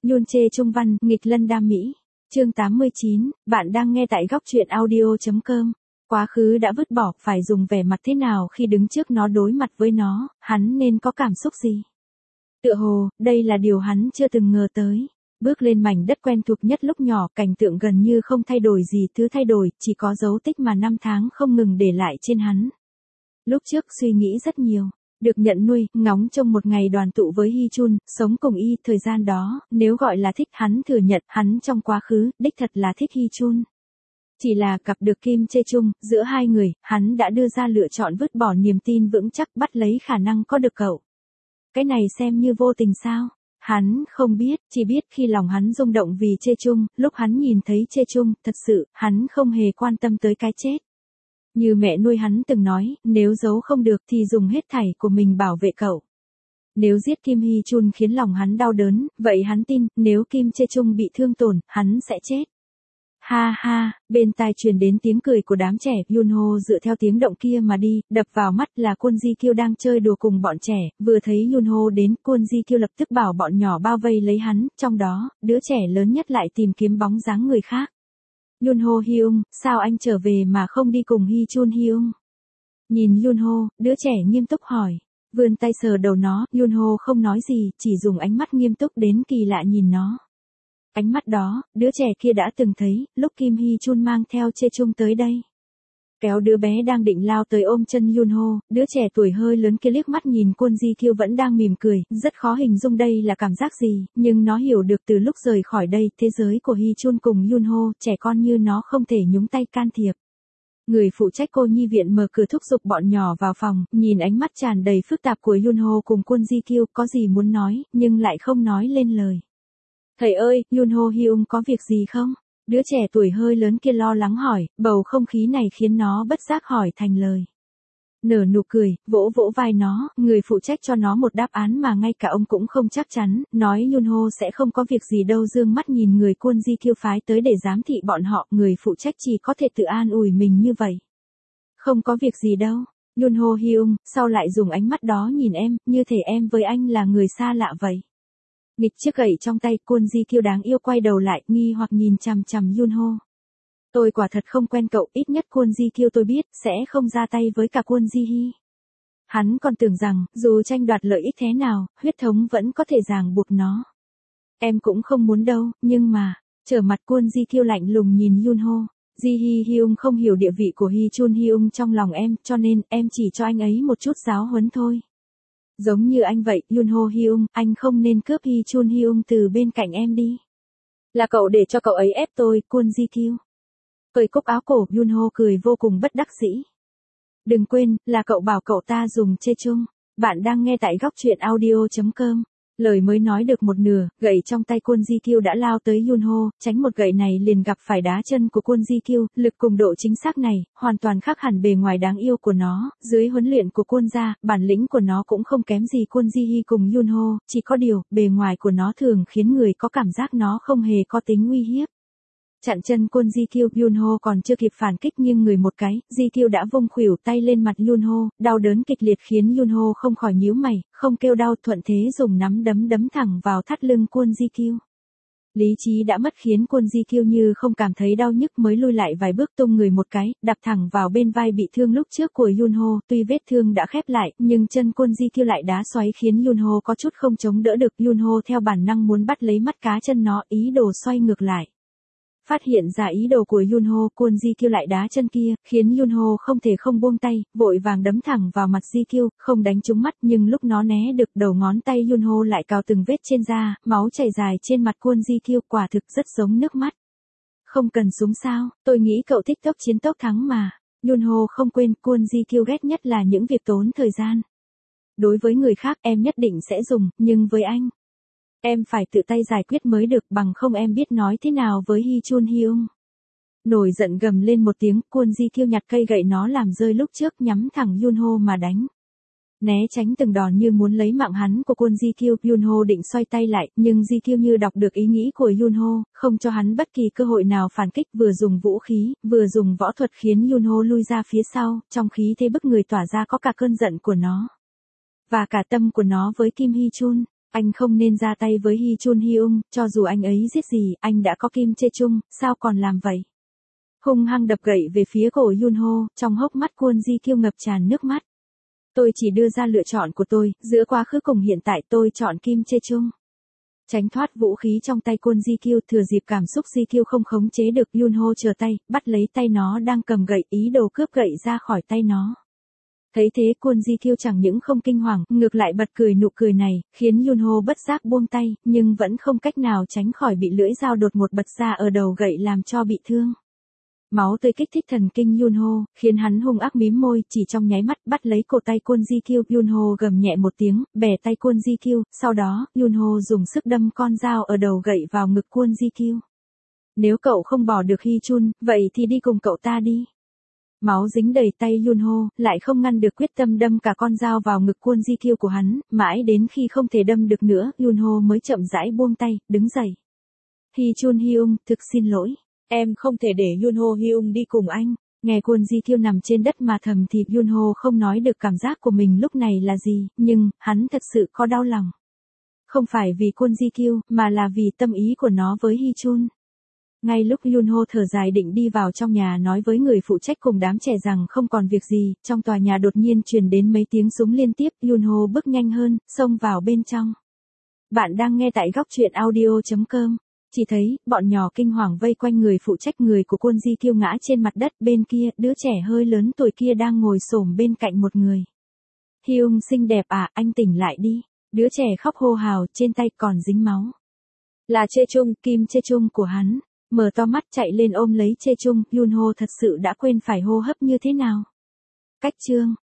Yoon Chae Trung văn, nghịch lân đam mỹ. Chương 89, bạn đang nghe tại góc truyện audio.com. Quá khứ đã vứt bỏ, phải dùng vẻ mặt thế nào khi đứng trước nó, đối mặt với nó, hắn nên có cảm xúc gì? Tựa hồ, đây là điều hắn chưa từng ngờ tới. Bước lên mảnh đất quen thuộc nhất lúc nhỏ, cảnh tượng gần như không thay đổi gì, thứ thay đổi, chỉ có dấu tích mà năm tháng không ngừng để lại trên hắn. Lúc trước suy nghĩ rất nhiều. Được nhận nuôi, ngóng trông một ngày đoàn tụ với Hee Chun, sống cùng y, thời gian đó, nếu gọi là thích, hắn thừa nhận, hắn trong quá khứ, đích thật là thích Hee Chun. Chỉ là gặp được Kim Chae Chung, giữa hai người, hắn đã đưa ra lựa chọn vứt bỏ niềm tin vững chắc, bắt lấy khả năng có được cậu. Cái này xem như vô tình sao? Hắn không biết, chỉ biết khi lòng hắn rung động vì Chae Chung, lúc hắn nhìn thấy Chae Chung, thật sự, hắn không hề quan tâm tới cái chết. Như mẹ nuôi hắn từng nói, nếu giấu không được thì dùng hết thảy của mình bảo vệ cậu. Nếu giết Kim Hee Chun khiến lòng hắn đau đớn, vậy hắn tin, nếu Kim Chae Chung bị thương tổn, hắn sẽ chết. Ha ha, bên tai truyền đến tiếng cười của đám trẻ, Yoon Ho dựa theo tiếng động kia mà đi, đập vào mắt là Kwon Ji Kyo đang chơi đùa cùng bọn trẻ, vừa thấy Yoon Ho đến, Kwon Ji Kyo lập tức bảo bọn nhỏ bao vây lấy hắn, trong đó, đứa trẻ lớn nhất lại tìm kiếm bóng dáng người khác. Yoon Ho Hyung, sao anh trở về mà không đi cùng Hee Chun Hyung? Nhìn Yoon Ho, đứa trẻ nghiêm túc hỏi. Vươn tay sờ đầu nó, Yoon Ho không nói gì, chỉ dùng ánh mắt nghiêm túc đến kỳ lạ nhìn nó. Ánh mắt đó, đứa trẻ kia đã từng thấy, lúc Kim Hee Chun mang theo Chae Chung tới đây. Kéo đứa bé đang định lao tới ôm chân Yoon Ho, đứa trẻ tuổi hơi lớn kia liếc mắt nhìn Kwon Ji Kyo vẫn đang mỉm cười, rất khó hình dung đây là cảm giác gì, nhưng nó hiểu được từ lúc rời khỏi đây, thế giới của Hee Chun cùng Yoon Ho, trẻ con như nó không thể nhúng tay can thiệp. Người phụ trách cô nhi viện mở cửa thúc giục bọn nhỏ vào phòng, nhìn ánh mắt tràn đầy phức tạp của Yoon Ho cùng Kwon Ji Kyo, có gì muốn nói, nhưng lại không nói lên lời. Thầy ơi, Yoon Ho Hyung có việc gì không? Đứa trẻ tuổi hơi lớn kia lo lắng hỏi, bầu không khí này khiến nó bất giác hỏi thành lời. Nở nụ cười, vỗ vỗ vai nó, người phụ trách cho nó một đáp án mà ngay cả ông cũng không chắc chắn, nói Yoon Ho sẽ không có việc gì đâu, dương mắt nhìn người Kwon Ji Kyo phái tới để giám thị bọn họ, người phụ trách chỉ có thể tự an ủi mình như vậy. Không có việc gì đâu. Yoon Ho Hyung, sao lại dùng ánh mắt đó nhìn em, như thể em với anh là người xa lạ vậy? Nghịch chiếc gậy trong tay, Kwon Ji Kyo đáng yêu quay đầu lại, nghi hoặc nhìn chằm chằm Yoon Ho. Tôi quả thật không quen cậu, ít nhất Kwon Ji Kyo tôi biết, sẽ không ra tay với cả Kwon Ji Hee. Hắn còn tưởng rằng, dù tranh đoạt lợi ích thế nào, huyết thống vẫn có thể ràng buộc nó. Em cũng không muốn đâu, nhưng mà, trở mặt Kwon Ji Kyo lạnh lùng nhìn Yoon Ho. Ji Hee Hyung không hiểu địa vị của Hee Chun Hyung trong lòng em, cho nên, em chỉ cho anh ấy một chút giáo huấn thôi. Giống như anh vậy, Yoon Ho Hyung, anh không nên cướp Hee Chun Hyung từ bên cạnh em đi. Là cậu để cho cậu ấy ép tôi, Kwon Ji Kyo. Cởi cúc áo cổ, Yoon Ho cười vô cùng bất đắc dĩ. Đừng quên, là cậu bảo cậu ta dùng Chae Chung. Bạn đang nghe tại góc truyện audio.com. Lời mới nói được một nửa, gậy trong tay Kwon Ji Kyo đã lao tới Yoon Ho, tránh một gậy này liền gặp phải đá chân của Kwon Ji Kyo, lực cùng độ chính xác này, hoàn toàn khác hẳn bề ngoài đáng yêu của nó, dưới huấn luyện của Kwon gia, bản lĩnh của nó cũng không kém gì Kwon Ji Hee cùng Yoon Ho, chỉ có điều, bề ngoài của nó thường khiến người có cảm giác nó không hề có tính uy hiếp. Chặn chân Kwon Ji Kyo, Yoon Ho còn chưa kịp phản kích nhưng người một cái, Ji Kyo đã vung khuỷu tay lên mặt Yoon Ho, đau đớn kịch liệt khiến Yoon Ho không khỏi nhíu mày, không kêu đau, thuận thế dùng nắm đấm đấm thẳng vào thắt lưng Kwon Ji Kyo. Lý trí đã mất khiến Kwon Ji Kyo như không cảm thấy đau nhức mới lui lại vài bước, tung người một cái, đạp thẳng vào bên vai bị thương lúc trước của Yoon Ho, tuy vết thương đã khép lại, nhưng chân Kwon Ji Kyo lại đá xoáy khiến Yoon Ho có chút không chống đỡ được, Yoon Ho theo bản năng muốn bắt lấy mắt cá chân nó, ý đồ xoay ngược lại. Phát hiện ra ý đồ của Yoon Ho, Kwon Ji Kyo lại đá chân kia, khiến Yoon Ho không thể không buông tay, vội vàng đấm thẳng vào mặt Ji Kyo, không đánh trúng mắt, nhưng lúc nó né được, đầu ngón tay Yoon Ho lại cào từng vết trên da, máu chảy dài trên mặt Kwon Ji Kyo, quả thực rất giống nước mắt. Không cần súng sao, tôi nghĩ cậu thích tốc chiến tốc thắng mà. Yoon Ho không quên, Kwon Ji Kyo ghét nhất là những việc tốn thời gian. Đối với người khác em nhất định sẽ dùng, nhưng với anh, em phải tự tay giải quyết mới được, bằng không em biết nói thế nào với Hee Chun Hyung. Nổi giận gầm lên một tiếng, Kwon Ji Kyo nhặt cây gậy nó làm rơi lúc trước, nhắm thẳng Yoon Ho mà đánh. Né tránh từng đòn như muốn lấy mạng hắn của Kwon Ji Kyo, Yoon Ho định xoay tay lại, nhưng Ji Kyo như đọc được ý nghĩ của Yoon Ho, không cho hắn bất kỳ cơ hội nào phản kích, vừa dùng vũ khí, vừa dùng võ thuật khiến Yoon Ho lui ra phía sau, trong khí thế bức người tỏa ra có cả cơn giận của nó. Và cả tâm của nó với Kim Hee Chun. Anh không nên ra tay với Hee Chun Hyung, cho dù anh ấy giết gì, anh đã có Kim Chae Chung, sao còn làm vậy? Hung hăng đập gậy về phía cổ Yoon Ho, trong hốc mắt Kwon Ji Kyo ngập tràn nước mắt. Tôi chỉ đưa ra lựa chọn của tôi, giữa quá khứ cùng hiện tại tôi chọn Kim Chae Chung. Tránh thoát vũ khí trong tay Kwon Ji Kyo, thừa dịp cảm xúc Ji Kyo không khống chế được, Yoon Ho trở tay, bắt lấy tay nó đang cầm gậy, ý đồ cướp gậy ra khỏi tay nó. Thấy thế Kwon Ji Kyo chẳng những không kinh hoàng, ngược lại bật cười, nụ cười này khiến Yoon Ho bất giác buông tay, nhưng vẫn không cách nào tránh khỏi bị lưỡi dao đột ngột bật ra ở đầu gậy làm cho bị thương. Máu tươi kích thích thần kinh Yoon Ho, khiến hắn hung ác mím môi, chỉ trong nháy mắt bắt lấy cổ tay Kwon Ji Kyo. Yoon Ho gầm nhẹ một tiếng, bẻ tay Kwon Ji Kyo, sau đó, Yoon Ho dùng sức đâm con dao ở đầu gậy vào ngực Kwon Ji Kyo. Nếu cậu không bỏ được Hee Chun, vậy thì đi cùng cậu ta đi. Máu dính đầy tay Yoon Ho, lại không ngăn được quyết tâm đâm cả con dao vào ngực Kwon Ji Kyo của hắn, mãi đến khi không thể đâm được nữa, Yoon Ho mới chậm rãi buông tay, đứng dậy. Hee Chun Hyung, thực xin lỗi. Em không thể để Yoon Ho Hyung đi cùng anh. Nghe Kwon Ji Kyo nằm trên đất mà thầm thì Yoon Ho không nói được cảm giác của mình lúc này là gì, nhưng, hắn thật sự có đau lòng. Không phải vì Kwon Ji Kyo, mà là vì tâm ý của nó với Hee Chun. Ngay lúc Yoon Ho thở dài định đi vào trong nhà nói với người phụ trách cùng đám trẻ rằng không còn việc gì, trong tòa nhà đột nhiên truyền đến mấy tiếng súng liên tiếp, Yoon Ho bước nhanh hơn, xông vào bên trong. Bạn đang nghe tại góc truyện audio.com. Chỉ thấy, bọn nhỏ kinh hoàng vây quanh người phụ trách, người của Kwon Ji Kyo ngã trên mặt đất, bên kia, đứa trẻ hơi lớn tuổi kia đang ngồi xổm bên cạnh một người. Hyung xinh đẹp à, anh tỉnh lại đi. Đứa trẻ khóc hô hào, trên tay còn dính máu. Là Chae Chung, Kim Chae Chung của hắn. Mở to mắt chạy lên ôm lấy Chae Chung, Yoon Ho thật sự đã quên phải hô hấp như thế nào. Cách chương